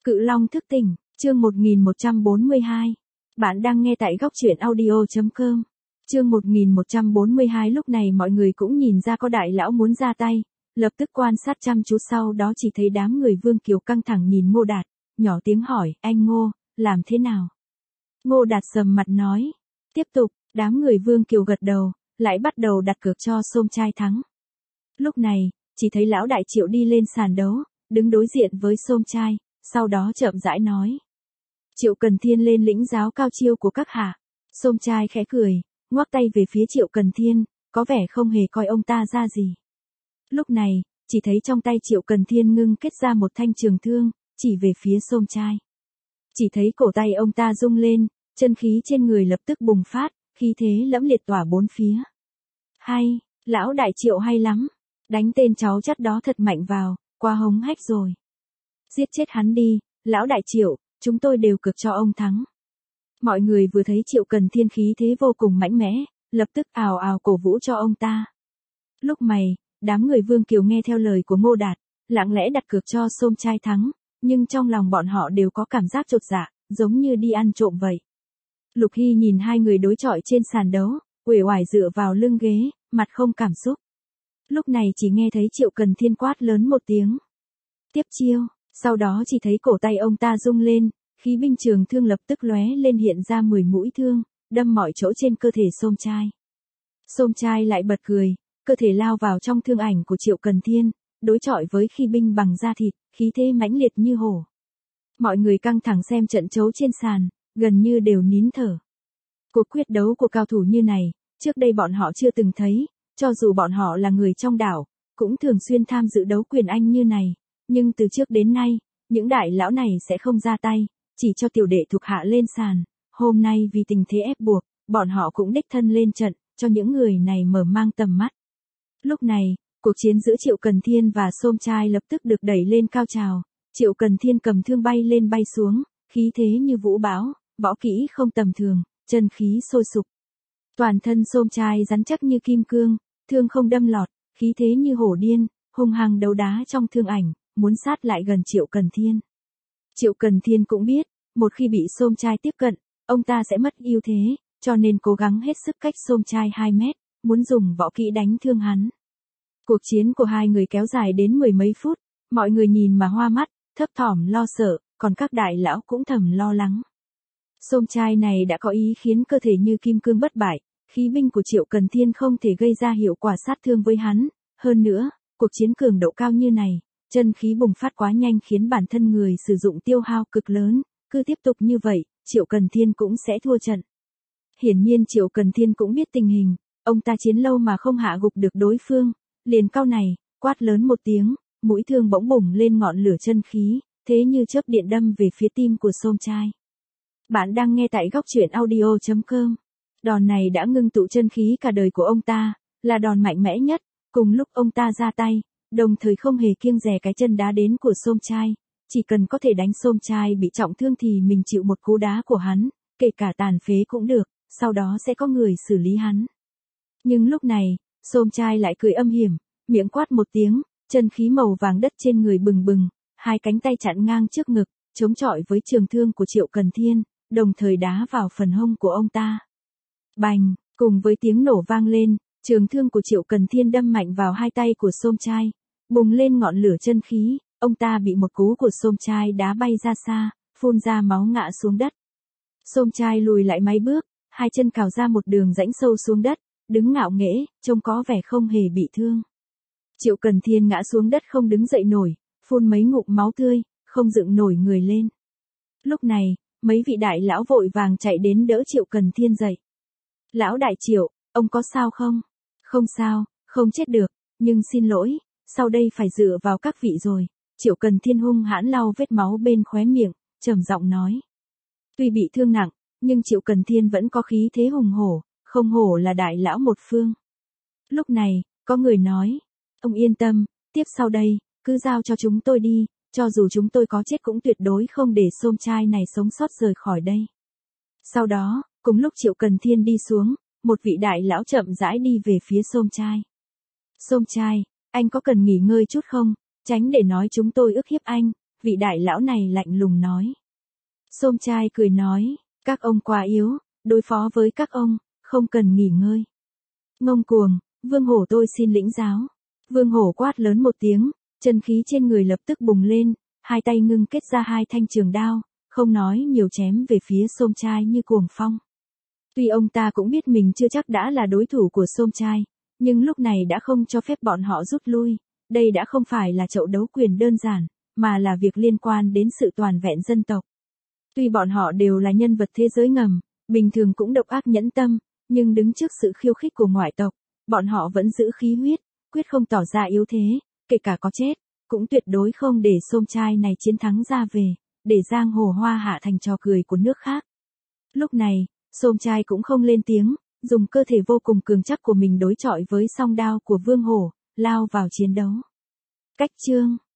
Cự Long thức tỉnh, chương 1142. Bạn đang nghe tại góc truyện audio.com. Chương 1142. Lúc này mọi người cũng nhìn ra có đại lão muốn ra tay, lập tức quan sát chăm chú, sau đó chỉ thấy đám người Vương Kiều căng thẳng nhìn Ngô Đạt, nhỏ tiếng hỏi, anh Ngô, làm thế nào? Ngô Đạt sầm mặt nói, tiếp tục. Đám người Vương Kiều gật đầu, lại bắt đầu đặt cược cho Sôm Trai thắng. Lúc này, chỉ thấy lão đại Triệu đi lên sàn đấu, đứng đối diện với Sôm Trai, sau đó chậm rãi nói. Triệu Cần Thiên lên lĩnh giáo cao chiêu của các hạ. Sôm Trai khẽ cười, ngoắc tay về phía Triệu Cần Thiên, có vẻ không hề coi ông ta ra gì. Lúc này, chỉ thấy trong tay Triệu Cần Thiên ngưng kết ra một thanh trường thương, chỉ về phía Sôm Trai. Chỉ thấy cổ tay ông ta rung lên, chân khí trên người lập tức bùng phát, khí thế lẫm liệt tỏa bốn phía. Hay, lão đại Triệu hay lắm, đánh tên cháu chắt đó thật mạnh vào, quá hống hách rồi. Giết chết hắn đi, lão đại Triệu, chúng tôi đều cược cho ông thắng. Mọi người vừa thấy Triệu Cần Thiên khí thế vô cùng mạnh mẽ, lập tức ào ào cổ vũ cho ông ta. Lúc này, đám người Vương Kiều nghe theo lời của Ngô Đạt, lặng lẽ đặt cược cho Sôm Trai thắng, nhưng trong lòng bọn họ đều có cảm giác chột dạ, giống như đi ăn trộm vậy. Lục Hy nhìn hai người đối chọi trên sàn đấu, uể oải dựa vào lưng ghế, mặt không cảm xúc. Lúc này chỉ nghe thấy Triệu Cần Thiên quát lớn một tiếng. Tiếp chiêu, sau đó chỉ thấy cổ tay ông ta rung lên, khí binh trường thương lập tức lóe lên hiện ra 10 mũi thương, đâm mọi chỗ trên cơ thể Sôm Trai. Sôm Trai lại bật cười, cơ thể lao vào trong thương ảnh của Triệu Cần Thiên, đối chọi với khí binh bằng da thịt, khí thế mãnh liệt như hổ. Mọi người căng thẳng xem trận đấu trên sàn, gần như đều nín thở. Cuộc quyết đấu của cao thủ như này, trước đây bọn họ chưa từng thấy, cho dù bọn họ là người trong đảo, cũng thường xuyên tham dự đấu quyền Anh như này, nhưng từ trước đến nay, những đại lão này sẽ không ra tay, chỉ cho tiểu đệ thuộc hạ lên sàn. Hôm nay vì tình thế ép buộc, bọn họ cũng đích thân lên trận, cho những người này mở mang tầm mắt. Lúc này, cuộc chiến giữa Triệu Cần Thiên và Sôm Trai lập tức được đẩy lên cao trào. Triệu Cần Thiên cầm thương bay lên bay xuống, khí thế như vũ bão, võ kỹ không tầm thường, chân khí sôi sục. Toàn thân Sôm Trai rắn chắc như kim cương, thương không đâm lọt, khí thế như hổ điên, hung hăng đấu đá trong thương ảnh, muốn sát lại gần Triệu Cần Thiên. Triệu Cần Thiên cũng biết, một khi bị Sôm Trai tiếp cận, ông ta sẽ mất ưu thế, cho nên cố gắng hết sức cách Sôm Trai 2 mét, muốn dùng võ kỹ đánh thương hắn. Cuộc chiến của hai người kéo dài đến 10 mấy phút, mọi người nhìn mà hoa mắt, thấp thỏm lo sợ, còn các đại lão cũng thầm lo lắng. Sôm Trai này đã có ý khiến cơ thể như kim cương bất bại, khí binh của Triệu Cần Thiên không thể gây ra hiệu quả sát thương với hắn. Hơn nữa, cuộc chiến cường độ cao như này, chân khí bùng phát quá nhanh khiến bản thân người sử dụng tiêu hao cực lớn, cứ tiếp tục như vậy, Triệu Cần Thiên cũng sẽ thua trận. Hiển nhiên Triệu Cần Thiên cũng biết tình hình, ông ta chiến lâu mà không hạ gục được đối phương, liền cau này, quát lớn một tiếng, mũi thương bỗng bùng lên ngọn lửa chân khí, thế như chớp điện đâm về phía tim của Sôm Trai. Bạn đang nghe tại góc truyện audio.com. Đòn này đã ngưng tụ chân khí cả đời của ông ta, là đòn mạnh mẽ nhất, cùng lúc ông ta ra tay, đồng thời không hề kiêng dè cái chân đá đến của Sôm Trai, chỉ cần có thể đánh Sôm Trai bị trọng thương thì mình chịu một cú đá của hắn, kể cả tàn phế cũng được, sau đó sẽ có người xử lý hắn. Nhưng lúc này, Sôm Trai lại cười âm hiểm, miệng quát một tiếng, chân khí màu vàng đất trên người bừng bừng, hai cánh tay chặn ngang trước ngực, chống chọi với trường thương của Triệu Cần Thiên, đồng thời đá vào phần hông của ông ta. Bành, cùng với tiếng nổ vang lên, trường thương của Triệu Cần Thiên đâm mạnh vào hai tay của Sôm Trai, bùng lên ngọn lửa chân khí, ông ta bị một cú của Sôm Trai đá bay ra xa, phun ra máu ngã xuống đất. Sôm Trai lùi lại mấy bước, hai chân cào ra một đường rãnh sâu xuống đất, đứng ngạo nghễ, trông có vẻ không hề bị thương. Triệu Cần Thiên ngã xuống đất không đứng dậy nổi, phun mấy ngụm máu tươi, không dựng nổi người lên. Lúc này, mấy vị đại lão vội vàng chạy đến đỡ Triệu Cần Thiên dậy. Lão đại Triệu, ông có sao không? Không sao, không chết được, nhưng xin lỗi, sau đây phải dựa vào các vị rồi. Triệu Cần Thiên hung hãn lau vết máu bên khóe miệng, trầm giọng nói. Tuy bị thương nặng, nhưng Triệu Cần Thiên vẫn có khí thế hùng hổ, không hổ là đại lão một phương. Lúc này, có người nói, ông yên tâm, tiếp sau đây, cứ giao cho chúng tôi đi, cho dù chúng tôi có chết cũng tuyệt đối không để Sôm Trai này sống sót rời khỏi đây. Sau đó, cùng lúc Triệu Cần Thiên đi xuống, một vị đại lão chậm rãi đi về phía Sôm Trai. Sôm Trai, anh có cần nghỉ ngơi chút không, tránh để nói chúng tôi ức hiếp anh, vị đại lão này lạnh lùng nói. Xôm trai cười nói, các ông quá yếu, đối phó với các ông, không cần nghỉ ngơi. Ngông cuồng, Vương Hổ tôi xin lĩnh giáo. Vương Hổ quát lớn một tiếng, chân khí trên người lập tức bùng lên, hai tay ngưng kết ra hai thanh trường đao, không nói nhiều chém về phía Xôm trai như cuồng phong. Tuy ông ta cũng biết mình chưa chắc đã là đối thủ của Xôm trai, nhưng lúc này đã không cho phép bọn họ rút lui, đây đã không phải là trận đấu quyền đơn giản, mà là việc liên quan đến sự toàn vẹn dân tộc. Tuy bọn họ đều là nhân vật thế giới ngầm, bình thường cũng độc ác nhẫn tâm, nhưng đứng trước sự khiêu khích của ngoại tộc, bọn họ vẫn giữ khí huyết, quyết không tỏ ra yếu thế, kể cả có chết, cũng tuyệt đối không để Xôm trai này chiến thắng ra về, để giang hồ Hoa Hạ thành trò cười của nước khác. Lúc này, Xôm trai cũng không lên tiếng, dùng cơ thể vô cùng cường chắc của mình đối chọi với song đao của Vương Hổ, lao vào chiến đấu. Cách chương